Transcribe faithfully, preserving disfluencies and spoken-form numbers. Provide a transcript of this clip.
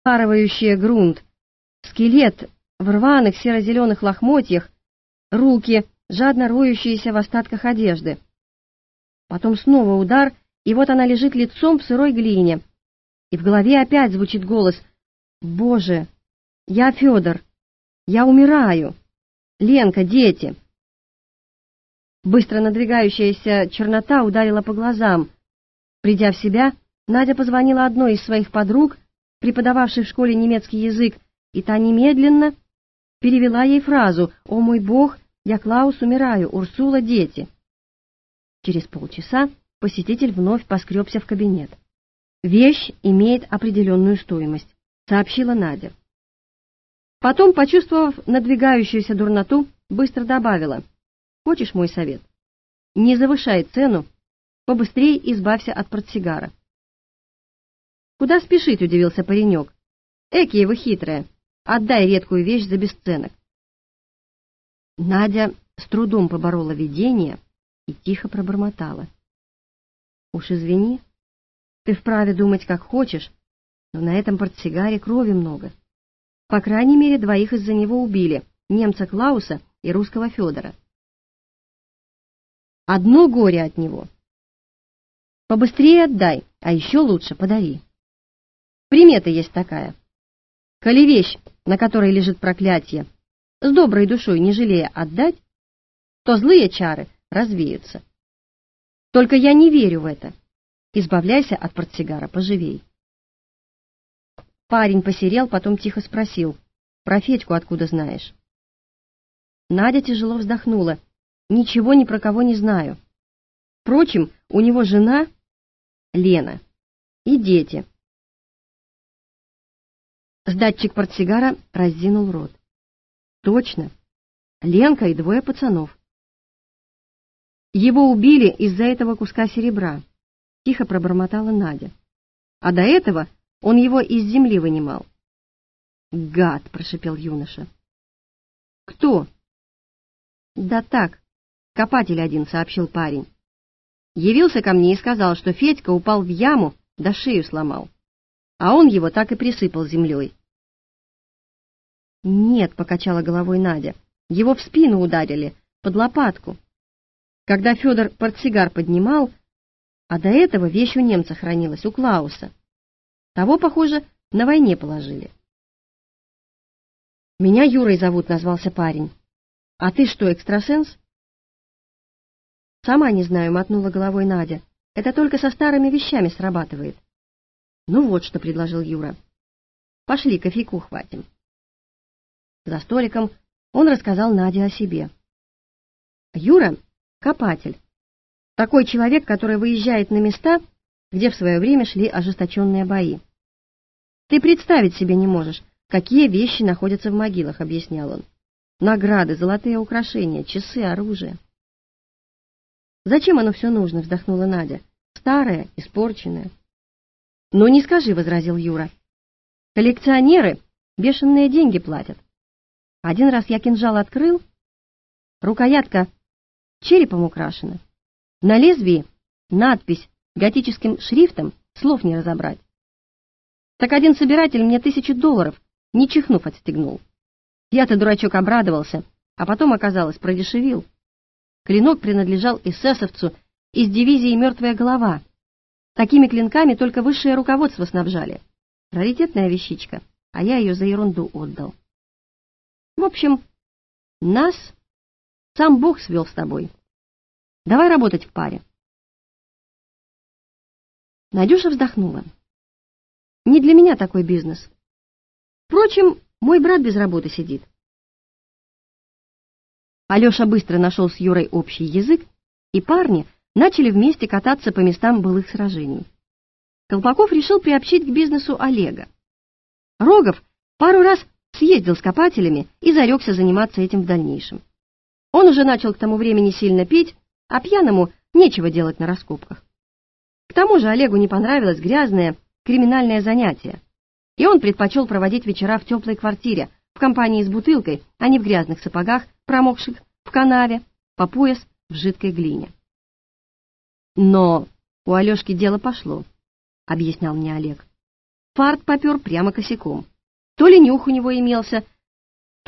вспарывающее грунт, скелет в рваных серо-зеленых лохмотьях, руки, жадно роющиеся в остатках одежды. Потом снова удар, и вот она лежит лицом в сырой глине. И в голове опять звучит голос: «Боже, я Федор, я умираю! Ленка, дети!» Быстро надвигающаяся чернота ударила по глазам. Придя в себя, Надя позвонила одной из своих подруг, преподававшей в школе немецкий язык, и та немедленно перевела ей фразу: «О мой Бог, я Клаус, умираю, Урсула, дети». Через полчаса посетитель вновь поскребся в кабинет. «Вещь имеет определенную стоимость», — сообщила Надя. Потом, почувствовав надвигающуюся дурноту, быстро добавила: «Хочешь мой совет? Не завышай цену, побыстрее избавься от портсигара». «Куда спешить?» — удивился паренек. «Экие вы хитрая, отдай редкую вещь за бесценок». Надя с трудом поборола видение и тихо пробормотала: «Уж извини, ты вправе думать, как хочешь, но на этом портсигаре крови много. По крайней мере, двоих из-за него убили, немца Клауса и русского Федора. Одно горе от него. Побыстрее отдай, а еще лучше подари. Примета есть такая. Коли вещь, на которой лежит проклятие, с доброй душой не жалея отдать, то злые чары развеются. Только я не верю в это. Избавляйся от портсигара поживей». Парень посерел, потом тихо спросил: «Про Федьку откуда знаешь?» Надя тяжело вздохнула. «Ничего ни про кого не знаю. Впрочем, у него жена Лена и дети». Сдатчик портсигара раздвинул рот. «Точно, Ленка и двое пацанов. Его убили из-за этого куска серебра», — тихо пробормотала Надя. «А до этого он его из земли вынимал». «Гад!» — прошипел юноша. «Кто?» «Да так, копатель один», — сообщил парень. «Явился ко мне и сказал, что Федька упал в яму, да шею сломал, а он его так и присыпал землей». «Нет», — покачала головой Надя, — «его в спину ударили, под лопатку, когда Федор портсигар поднимал, а до этого вещь у немца хранилась, у Клауса. Того, похоже, на войне положили». «Меня Юрой зовут», — назвался парень. «А ты что, экстрасенс?» «Сама не знаю», — мотнула головой Надя. «Это только со старыми вещами срабатывает». «Ну вот что», — предложил Юра. «Пошли, кофейку хватим». За столиком он рассказал Наде о себе. Юра — копатель. Такой человек, который выезжает на места, где в свое время шли ожесточенные бои. «Ты представить себе не можешь, какие вещи находятся в могилах», — объяснял он. «Награды, золотые украшения, часы, оружие». «Зачем оно все нужно?» — вздохнула Надя. «Старое, испорченное». «Ну не скажи», — возразил Юра. «Коллекционеры бешеные деньги платят. Один раз я кинжал открыл, рукоятка черепом украшена. На лезвии надпись готическим шрифтом, слов не разобрать. Так один собиратель мне тысячу долларов, не чихнув, отстегнул. Я-то, дурачок, обрадовался, а потом, оказалось, продешевил. Клинок принадлежал эсэсовцу из дивизии «Мертвая голова». Такими клинками только высшее руководство снабжали. Раритетная вещичка, а я ее за ерунду отдал. В общем, нас сам Бог свел с тобой. Давай работать в паре». Надюша вздохнула. «Не для меня такой бизнес. Впрочем, мой брат без работы сидит». Алеша быстро нашел с Юрой общий язык, и парни начали вместе кататься по местам былых сражений. Колпаков решил приобщить к бизнесу Олега. Рогов пару раз съездил с копателями и зарекся заниматься этим в дальнейшем. Он уже начал к тому времени сильно пить, а пьяному нечего делать на раскопках. К тому же Олегу не понравилось грязное криминальное занятие, и он предпочел проводить вечера в теплой квартире, в компании с бутылкой, а не в грязных сапогах, промокших в канаве, по пояс в жидкой глине. «Но у Алешки дело пошло», — объяснял мне Олег. фарт попер прямо косяком. То ли нюх у него имелся,